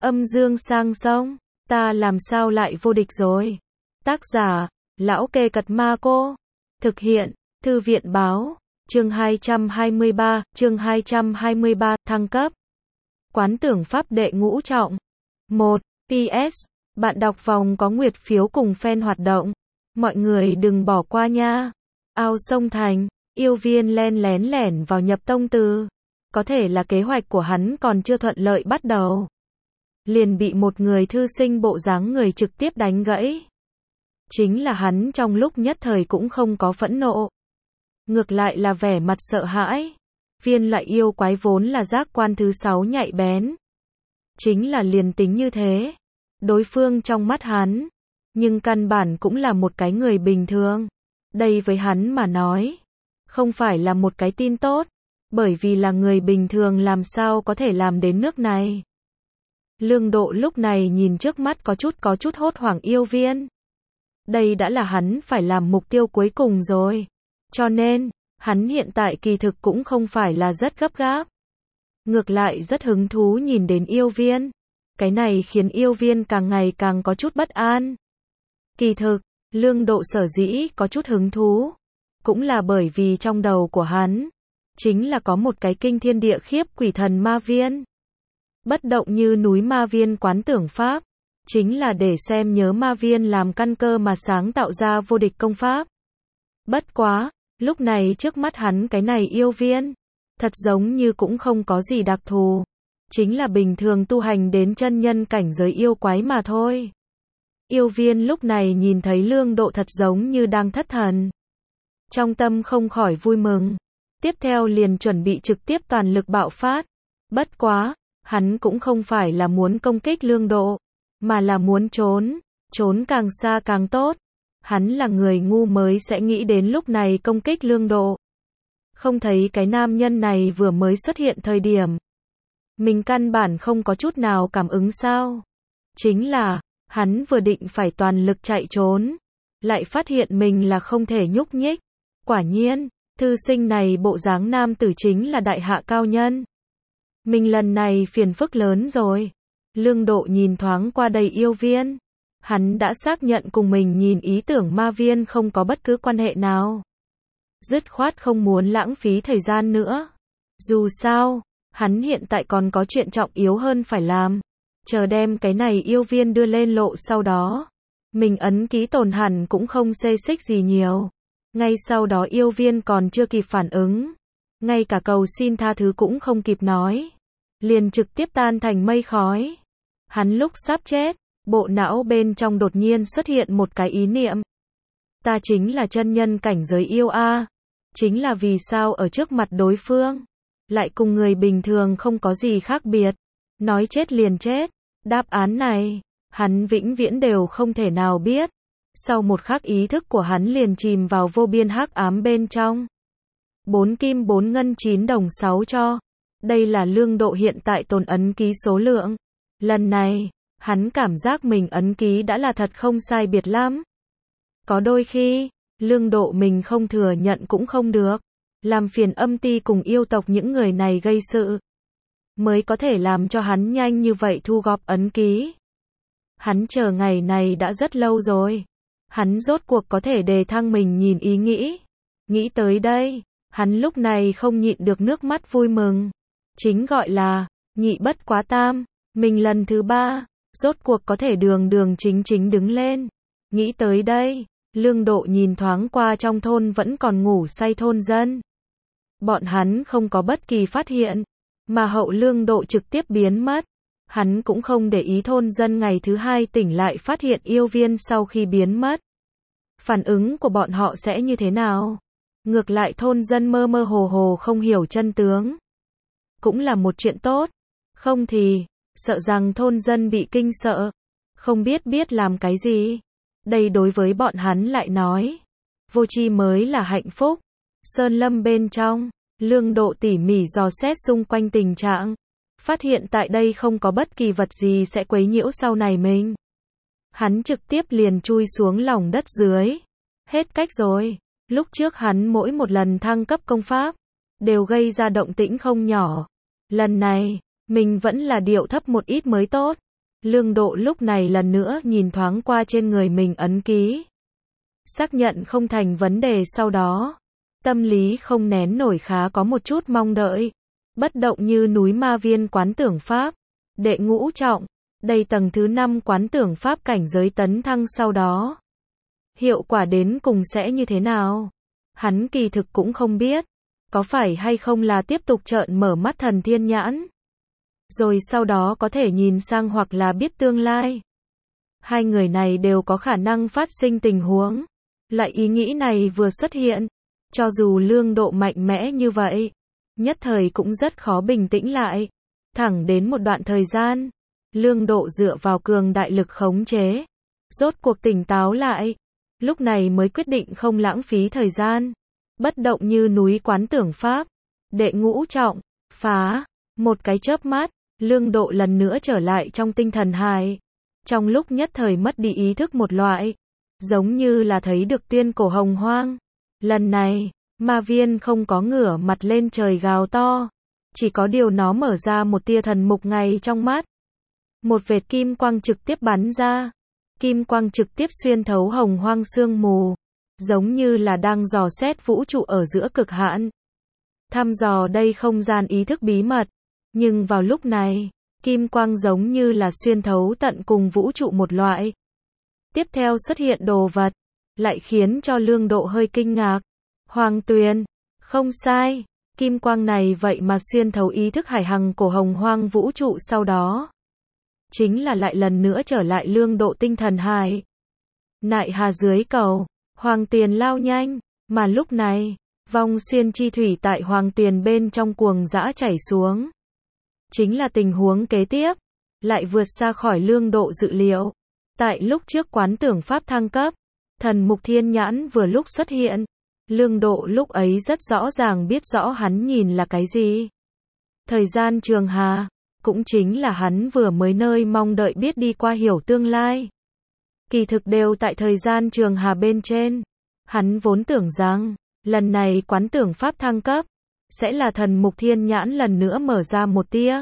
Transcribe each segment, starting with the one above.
Âm dương sang sông, ta làm sao lại vô địch rồi? Tác giả, Lão Kê Cật Ma Cô. Thực hiện, Thư viện báo, chương 223, thăng cấp. Quán tưởng pháp đệ ngũ trọng. 1. PS. Bạn đọc vòng có nguyệt phiếu cùng fan hoạt động. Mọi người đừng bỏ qua nha. Ao sông Thành, yêu viên len lén lẻn vào nhập tông từ. Có thể là kế hoạch của hắn còn chưa thuận lợi bắt đầu. Liền bị một người thư sinh bộ dáng người trực tiếp đánh gãy. Chính là hắn trong lúc nhất thời cũng không có phẫn nộ. Ngược lại là vẻ mặt sợ hãi. Viên loại yêu quái vốn là giác quan thứ 6 nhạy bén. Chính là liền tính như thế. Đối phương trong mắt hắn. Nhưng căn bản cũng là một cái người bình thường. Đây với hắn mà nói. Không phải là một cái tin tốt. Bởi vì là người bình thường làm sao có thể làm đến nước này. Lương Độ lúc này nhìn trước mắt có chút hốt hoảng yêu viên. Đây đã là hắn phải làm mục tiêu cuối cùng rồi. Cho nên, hắn hiện tại kỳ thực cũng không phải là rất gấp gáp. Ngược lại rất hứng thú nhìn đến yêu viên. Cái này khiến yêu viên càng ngày càng có chút bất an. Kỳ thực, Lương Độ sở dĩ có chút hứng thú. Cũng là bởi vì trong đầu của hắn. Chính là có một cái kinh thiên địa khiếp quỷ thần ma viên. Bất động như núi ma viên quán tưởng pháp. Chính là để xem nhớ ma viên làm căn cơ mà sáng tạo ra vô địch công pháp. Bất quá, lúc này trước mắt hắn cái này yêu viên. Thật giống như cũng không có gì đặc thù. Chính là bình thường tu hành đến chân nhân cảnh giới yêu quái mà thôi. Yêu viên lúc này nhìn thấy Lương Độ thật giống như đang thất thần. Trong tâm không khỏi vui mừng. Tiếp theo liền chuẩn bị trực tiếp toàn lực bạo phát. Bất quá, hắn cũng không phải là muốn công kích Lương Độ, mà là muốn trốn càng xa càng tốt. Hắn là người ngu mới sẽ nghĩ đến lúc này công kích Lương Độ. Không thấy cái nam nhân này vừa mới xuất hiện thời điểm. Mình căn bản không có chút nào cảm ứng sao. Chính là, hắn vừa định phải toàn lực chạy trốn. Lại phát hiện mình là không thể nhúc nhích. Quả nhiên, thư sinh này bộ dáng nam tử chính là đại hạ cao nhân. Mình lần này phiền phức lớn rồi. Lương Độ nhìn thoáng qua đầy yêu viên. Hắn đã xác nhận cùng mình nhìn ý tưởng ma viên không có bất cứ quan hệ nào. Dứt khoát không muốn lãng phí thời gian nữa. Dù sao, hắn hiện tại còn có chuyện trọng yếu hơn phải làm. Chờ đem cái này yêu viên đưa lên lộ sau đó. Mình ấn ký tổn hẳn cũng không xê xích gì nhiều. Ngay sau đó yêu viên còn chưa kịp phản ứng. Ngay cả cầu xin tha thứ cũng không kịp nói. Liền trực tiếp tan thành mây khói. Hắn lúc sắp chết, bộ não bên trong đột nhiên xuất hiện một cái ý niệm. Ta chính là chân nhân cảnh giới yêu a. Chính là vì sao ở trước mặt đối phương, lại cùng người bình thường không có gì khác biệt. Nói chết liền chết. Đáp án này, hắn vĩnh viễn đều không thể nào biết. Sau một khắc ý thức của hắn liền chìm vào vô biên hắc ám bên trong. 4 kim 4 ngân 9 đồng 6 cho. Đây là Lương Độ hiện tại tồn ấn ký số lượng. Lần này, hắn cảm giác mình ấn ký đã là thật không sai biệt lắm. Có đôi khi, Lương Độ mình không thừa nhận cũng không được. Làm phiền âm ti cùng yêu tộc những người này gây sự. Mới có thể làm cho hắn nhanh như vậy thu gọp ấn ký. Hắn chờ ngày này đã rất lâu rồi. Hắn rốt cuộc có thể đề thăng mình nhìn ý nghĩ. Nghĩ tới đây, hắn lúc này không nhịn được nước mắt vui mừng. Chính gọi là, nhị bất quá tam. Mình lần thứ 3, rốt cuộc có thể đường chính đứng lên. Nghĩ tới đây, Lương Độ nhìn thoáng qua trong thôn vẫn còn ngủ say thôn dân. Bọn hắn không có bất kỳ phát hiện, mà hậu Lương Độ trực tiếp biến mất. Hắn cũng không để ý thôn dân ngày thứ 2 tỉnh lại phát hiện yêu viên sau khi biến mất. Phản ứng của bọn họ sẽ như thế nào? Ngược lại thôn dân mơ mơ hồ không hiểu chân tướng. Cũng là một chuyện tốt. Không thì, sợ rằng thôn dân bị kinh sợ. Không biết làm cái gì. Đây đối với bọn hắn lại nói. Vô tri mới là hạnh phúc. Sơn lâm bên trong, Lương Độ tỉ mỉ dò xét xung quanh tình trạng. Phát hiện tại đây không có bất kỳ vật gì sẽ quấy nhiễu sau này mình. Hắn trực tiếp liền chui xuống lòng đất dưới. Hết cách rồi. Lúc trước hắn mỗi một lần thăng cấp công pháp, đều gây ra động tĩnh không nhỏ. Lần này, mình vẫn là điệu thấp một ít mới tốt. Lương Độ lúc này lần nữa nhìn thoáng qua trên người mình ấn ký. Xác nhận không thành vấn đề sau đó. Tâm lý không nén nổi khá có một chút mong đợi. Bất động như núi ma viên quán tưởng pháp. Đệ ngũ trọng. Đây tầng thứ 5 quán tưởng pháp cảnh giới tấn thăng sau đó. Hiệu quả đến cùng sẽ như thế nào? Hắn kỳ thực cũng không biết. Có phải hay không là tiếp tục trợn mở mắt thần thiên nhãn. Rồi sau đó có thể nhìn sang hoặc là biết tương lai. Hai người này đều có khả năng phát sinh tình huống. Loại ý nghĩ này vừa xuất hiện. Cho dù Lương Độ mạnh mẽ như vậy. Nhất thời cũng rất khó bình tĩnh lại. Thẳng đến một đoạn thời gian. Lương Độ dựa vào cường đại lực khống chế. Rốt cuộc tỉnh táo lại. Lúc này mới quyết định không lãng phí thời gian. Bất động như núi quán tưởng pháp. Đệ ngũ trọng. Phá. Một cái chớp mắt. Lương Độ lần nữa trở lại trong tinh thần hài. Trong lúc nhất thời mất đi ý thức một loại. Giống như là thấy được tuyên cổ hồng hoang. Lần này, ma viên không có ngửa mặt lên trời gào to. Chỉ có điều nó mở ra một tia thần mục ngay trong mắt. Một vệt kim quang trực tiếp bắn ra. Kim quang trực tiếp xuyên thấu hồng hoang sương mù. Giống như là đang dò xét vũ trụ ở giữa cực hạn. Thăm dò đây không gian ý thức bí mật. Nhưng vào lúc này, kim quang giống như là xuyên thấu tận cùng vũ trụ một loại. Tiếp theo xuất hiện đồ vật, lại khiến cho Lương Độ hơi kinh ngạc. Hoàng tuyền, không sai, kim quang này vậy mà xuyên thấu ý thức hải hằng của hồng hoang vũ trụ sau đó. Chính là lại lần nữa trở lại Lương Độ tinh thần hải. Nại hà dưới cầu, hoàng tuyền lao nhanh, mà lúc này, vong xuyên chi thủy tại hoàng tuyền bên trong cuồng dã chảy xuống. Chính là tình huống kế tiếp, lại vượt xa khỏi Lương Độ dự liệu. Tại lúc trước quán tưởng pháp thăng cấp, thần mục thiên nhãn vừa lúc xuất hiện. Lương Độ lúc ấy rất rõ ràng biết rõ hắn nhìn là cái gì. Thời gian trường hà, cũng chính là hắn vừa mới nơi mong đợi biết đi qua hiểu tương lai. Kỳ thực đều tại thời gian trường hà bên trên. Hắn vốn tưởng rằng, lần này quán tưởng pháp thăng cấp, sẽ là thần mục thiên nhãn lần nữa mở ra một tia.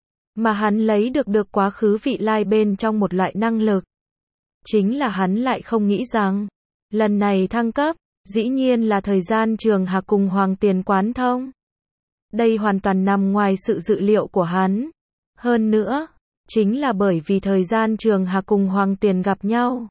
Mà hắn lấy được quá khứ vị lai bên trong một loại năng lực. Chính là hắn lại không nghĩ rằng, lần này thăng cấp, dĩ nhiên là thời gian trường hà cùng hoàng tiền quán thông. Đây hoàn toàn nằm ngoài sự dự liệu của hắn. Hơn nữa, chính là bởi vì thời gian trường hà cùng hoàng tiền gặp nhau.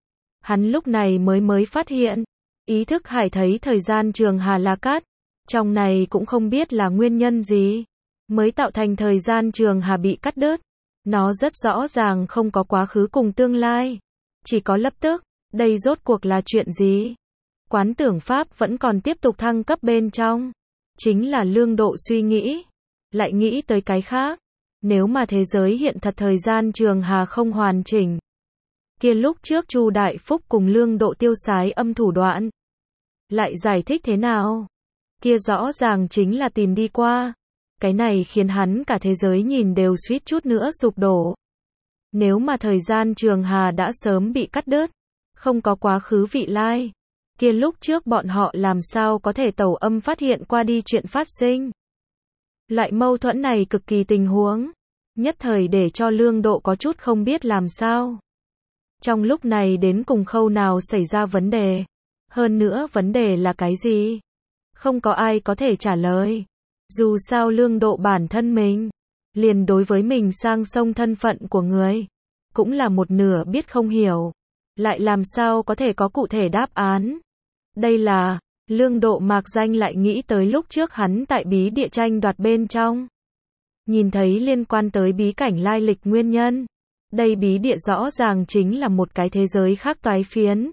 Hắn lúc này mới phát hiện, ý thức hải thấy thời gian trường hà là cắt. Trong này cũng không biết là nguyên nhân gì, mới tạo thành thời gian trường hà bị cắt đứt. Nó rất rõ ràng không có quá khứ cùng tương lai. Chỉ có lập tức, đây rốt cuộc là chuyện gì? Quán tưởng pháp vẫn còn tiếp tục thăng cấp bên trong. Chính là Lương Độ suy nghĩ. Lại nghĩ tới cái khác. Nếu mà thế giới hiện thật thời gian trường hà không hoàn chỉnh. Kia lúc trước Chu Đại Phúc cùng Lương Độ tiêu xái âm thủ đoạn. Lại giải thích thế nào? Kia rõ ràng chính là tìm đi qua. Cái này khiến hắn cả thế giới nhìn đều suýt chút nữa sụp đổ. Nếu mà thời gian trường hà đã sớm bị cắt đứt, không có quá khứ vị lai, kia lúc trước bọn họ làm sao có thể tẩu âm phát hiện qua đi chuyện phát sinh. Loại mâu thuẫn này cực kỳ tình huống, nhất thời để cho Lương Độ có chút không biết làm sao. Trong lúc này đến cùng khâu nào xảy ra vấn đề, hơn nữa vấn đề là cái gì? Không có ai có thể trả lời. Dù sao Lương Độ bản thân mình, liền đối với mình sang sông thân phận của người, cũng là một nửa biết không hiểu. Lại làm sao có thể có cụ thể đáp án? Đây là, Lương Độ mạc danh lại nghĩ tới lúc trước hắn tại bí địa tranh đoạt bên trong. Nhìn thấy liên quan tới bí cảnh lai lịch nguyên nhân. Đây bí địa rõ ràng chính là một cái thế giới khác toái phiến.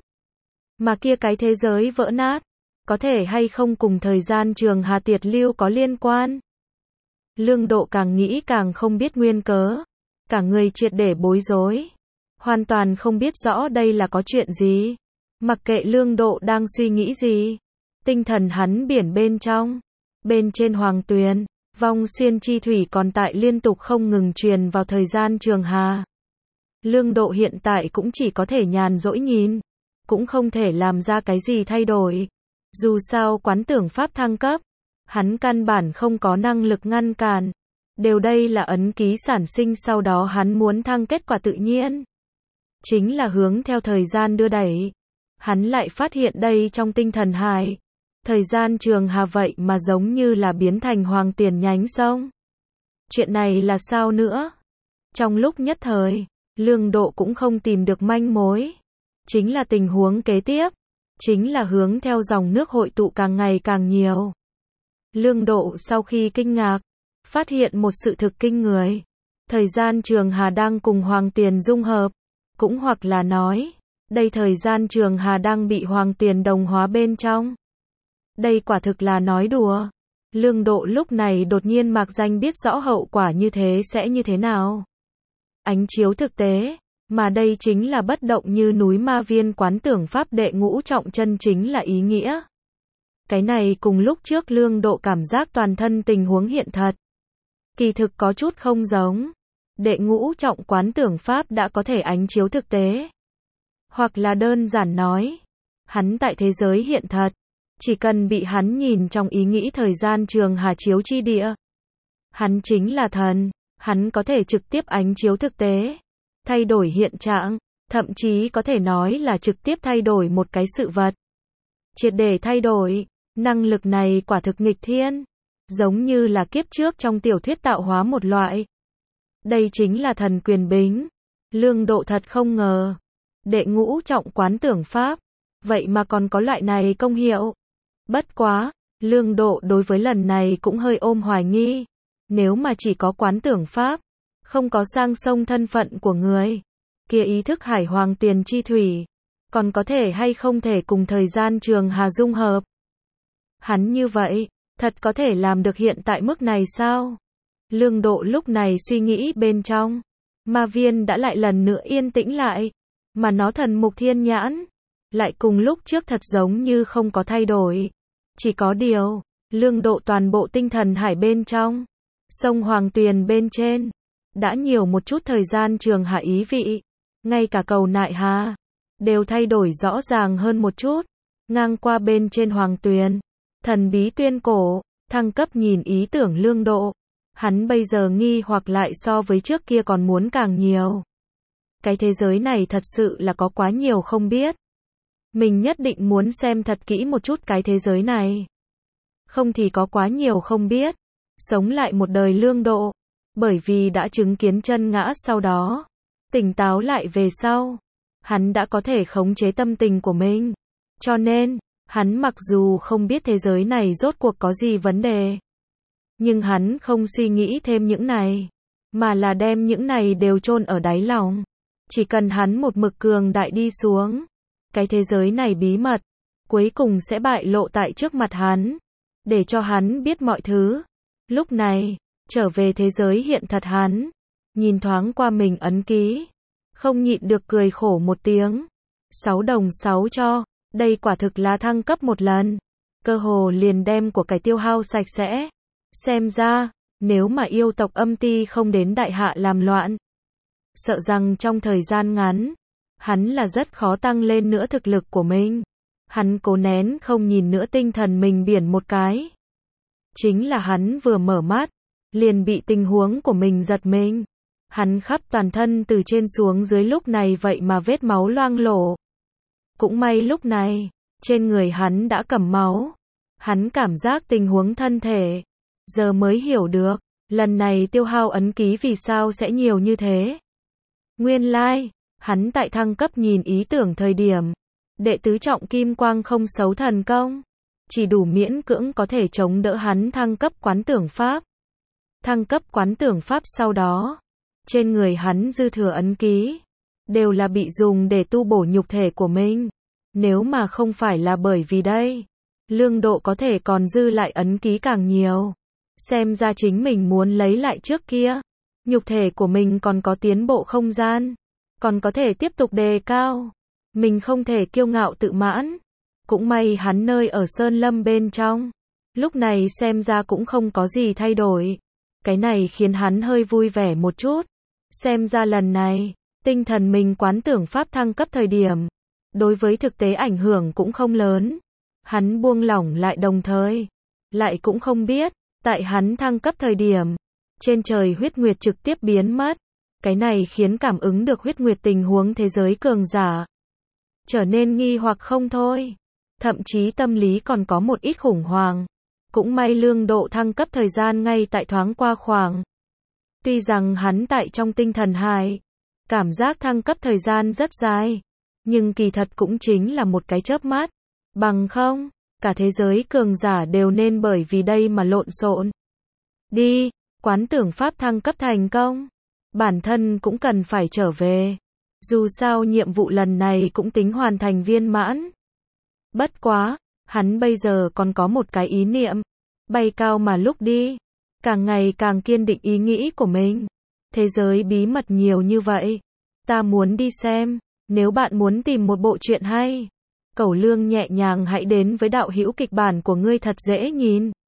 Mà kia cái thế giới vỡ nát, có thể hay không cùng thời gian trường hà tiệt lưu có liên quan? Lương Độ càng nghĩ càng không biết nguyên cớ. Cả người triệt để bối rối. Hoàn toàn không biết rõ đây là có chuyện gì. Mặc kệ Lương Độ đang suy nghĩ gì. Tinh thần hắn biển bên trong. Bên trên hoàng tuyền, vong xuyên chi thủy còn tại liên tục không ngừng truyền vào thời gian trường hà. Lương Độ hiện tại cũng chỉ có thể nhàn rỗi nhìn. Cũng không thể làm ra cái gì thay đổi. Dù sao quán tưởng pháp thăng cấp, hắn căn bản không có năng lực ngăn cản. Đều đây là ấn ký sản sinh sau đó hắn muốn thăng kết quả tự nhiên. Chính là hướng theo thời gian đưa đẩy. Hắn lại phát hiện đây trong tinh thần hải. Thời gian trường hà vậy mà giống như là biến thành hoàng tiền nhánh sông. Chuyện này là sao nữa? Trong lúc nhất thời, Lương Độ cũng không tìm được manh mối. Chính là tình huống kế tiếp. Chính là hướng theo dòng nước hội tụ càng ngày càng nhiều. Lương Độ sau khi kinh ngạc, phát hiện một sự thực kinh người. Thời gian trường hà đang cùng hoàng tiền dung hợp. Cũng hoặc là nói, đây thời gian trường hà đang bị hoàng tiền đồng hóa bên trong. Đây quả thực là nói đùa. Lương Độ lúc này đột nhiên mạc danh biết rõ hậu quả như thế sẽ như thế nào. Ánh chiếu thực tế, mà đây chính là bất động như núi ma viên quán tưởng pháp đệ ngũ trọng chân chính là ý nghĩa. Cái này cùng lúc trước Lương Độ cảm giác toàn thân tình huống hiện thật. Kỳ thực có chút không giống. Đệ ngũ trọng quán tưởng pháp đã có thể ánh chiếu thực tế. Hoặc là đơn giản nói, hắn tại thế giới hiện thật, chỉ cần bị hắn nhìn trong ý nghĩ thời gian trường hà chiếu chi địa. Hắn chính là thần, hắn có thể trực tiếp ánh chiếu thực tế, thay đổi hiện trạng, thậm chí có thể nói là trực tiếp thay đổi một cái sự vật. Triệt để thay đổi, năng lực này quả thực nghịch thiên, giống như là kiếp trước trong tiểu thuyết tạo hóa một loại. Đây chính là thần quyền bính. Lương Độ thật không ngờ. Đệ ngũ trọng quán tưởng pháp, vậy mà còn có loại này công hiệu. Bất quá, Lương Độ đối với lần này cũng hơi ôm hoài nghi. Nếu mà chỉ có quán tưởng pháp, không có sang sông thân phận của người, kia ý thức hải hoàng tiền chi thủy, còn có thể hay không thể cùng thời gian trường hà dung hợp. Hắn như vậy, thật có thể làm được hiện tại mức này sao? Lương Độ lúc này suy nghĩ bên trong, ma viên đã lại lần nữa yên tĩnh lại, mà nó thần mục thiên nhãn, lại cùng lúc trước thật giống như không có thay đổi. Chỉ có điều, Lương Độ toàn bộ tinh thần hải bên trong, sông Hoàng Tuyền bên trên, đã nhiều một chút thời gian trường hạ ý vị, ngay cả cầu nại hà, đều thay đổi rõ ràng hơn một chút, ngang qua bên trên Hoàng Tuyền, thần bí tuyên cổ, thăng cấp nhìn ý tưởng Lương Độ. Hắn bây giờ nghi hoặc lại so với trước kia còn muốn càng nhiều. Cái thế giới này thật sự là có quá nhiều không biết. Mình nhất định muốn xem thật kỹ một chút cái thế giới này. Không thì có quá nhiều không biết. Sống lại một đời Lương Độ. Bởi vì đã chứng kiến chân ngã sau đó. Tỉnh táo lại về sau. Hắn đã có thể khống chế tâm tình của mình. Cho nên, hắn mặc dù không biết thế giới này rốt cuộc có gì vấn đề. Nhưng hắn không suy nghĩ thêm những này, mà là đem những này đều chôn ở đáy lòng. Chỉ cần hắn một mực cường đại đi xuống, cái thế giới này bí mật, cuối cùng sẽ bại lộ tại trước mặt hắn, để cho hắn biết mọi thứ. Lúc này, trở về thế giới hiện thật hắn, nhìn thoáng qua mình ấn ký, không nhịn được cười khổ một tiếng. 6 đồng 6 cho, đây quả thực là thăng cấp một lần, cơ hồ liền đem của cải tiêu hao sạch sẽ. Xem ra, nếu mà yêu tộc âm ti không đến đại hạ làm loạn, sợ rằng trong thời gian ngắn, hắn là rất khó tăng lên nữa thực lực của mình. Hắn cố nén không nhìn nữa tinh thần mình biển một cái. Chính là hắn vừa mở mắt, liền bị tình huống của mình giật mình. Hắn khắp toàn thân từ trên xuống dưới lúc này vậy mà vết máu loang lổ. Cũng may lúc này, trên người hắn đã cầm máu. Hắn cảm giác tình huống thân thể. Giờ mới hiểu được, lần này tiêu hao ấn ký vì sao sẽ nhiều như thế. Nguyên lai, hắn tại thăng cấp nhìn ý tưởng thời điểm, đệ tứ trọng kim quang không xấu thần công, chỉ đủ miễn cưỡng có thể chống đỡ hắn thăng cấp quán tưởng pháp. Thăng cấp quán tưởng pháp sau đó, trên người hắn dư thừa ấn ký, đều là bị dùng để tu bổ nhục thể của mình. Nếu mà không phải là bởi vì đây, Lương Độ có thể còn dư lại ấn ký càng nhiều. Xem ra chính mình muốn lấy lại trước kia. Nhục thể của mình còn có tiến bộ không gian. Còn có thể tiếp tục đề cao. Mình không thể kiêu ngạo tự mãn. Cũng may hắn nơi ở Sơn Lâm bên trong. Lúc này xem ra cũng không có gì thay đổi. Cái này khiến hắn hơi vui vẻ một chút. Xem ra lần này, tinh thần mình quán tưởng pháp thăng cấp thời điểm. Đối với thực tế ảnh hưởng cũng không lớn. Hắn buông lỏng lại đồng thời. Lại cũng không biết. Tại hắn thăng cấp thời điểm, trên trời huyết nguyệt trực tiếp biến mất. Cái này khiến cảm ứng được huyết nguyệt tình huống thế giới cường giả trở nên nghi hoặc không thôi. Thậm chí tâm lý còn có một ít khủng hoảng. Cũng may Lương Độ thăng cấp thời gian ngay tại thoáng qua khoảng. Tuy rằng hắn tại trong tinh thần hải, cảm giác thăng cấp thời gian rất dài, nhưng kỳ thật cũng chính là một cái chớp mắt. Bằng không, cả thế giới cường giả đều nên bởi vì đây mà lộn xộn. Đi, quán tưởng pháp thăng cấp thành công. Bản thân cũng cần phải trở về. Dù sao nhiệm vụ lần này cũng tính hoàn thành viên mãn. Bất quá, hắn bây giờ còn có một cái ý niệm. Bay cao mà lúc đi. Càng ngày càng kiên định ý nghĩ của mình. Thế giới bí mật nhiều như vậy. Ta muốn đi xem. Nếu bạn muốn tìm một bộ truyện hay, Cẩu Lương nhẹ nhàng hãy đến với đạo hữu kịch bản của ngươi thật dễ nhìn.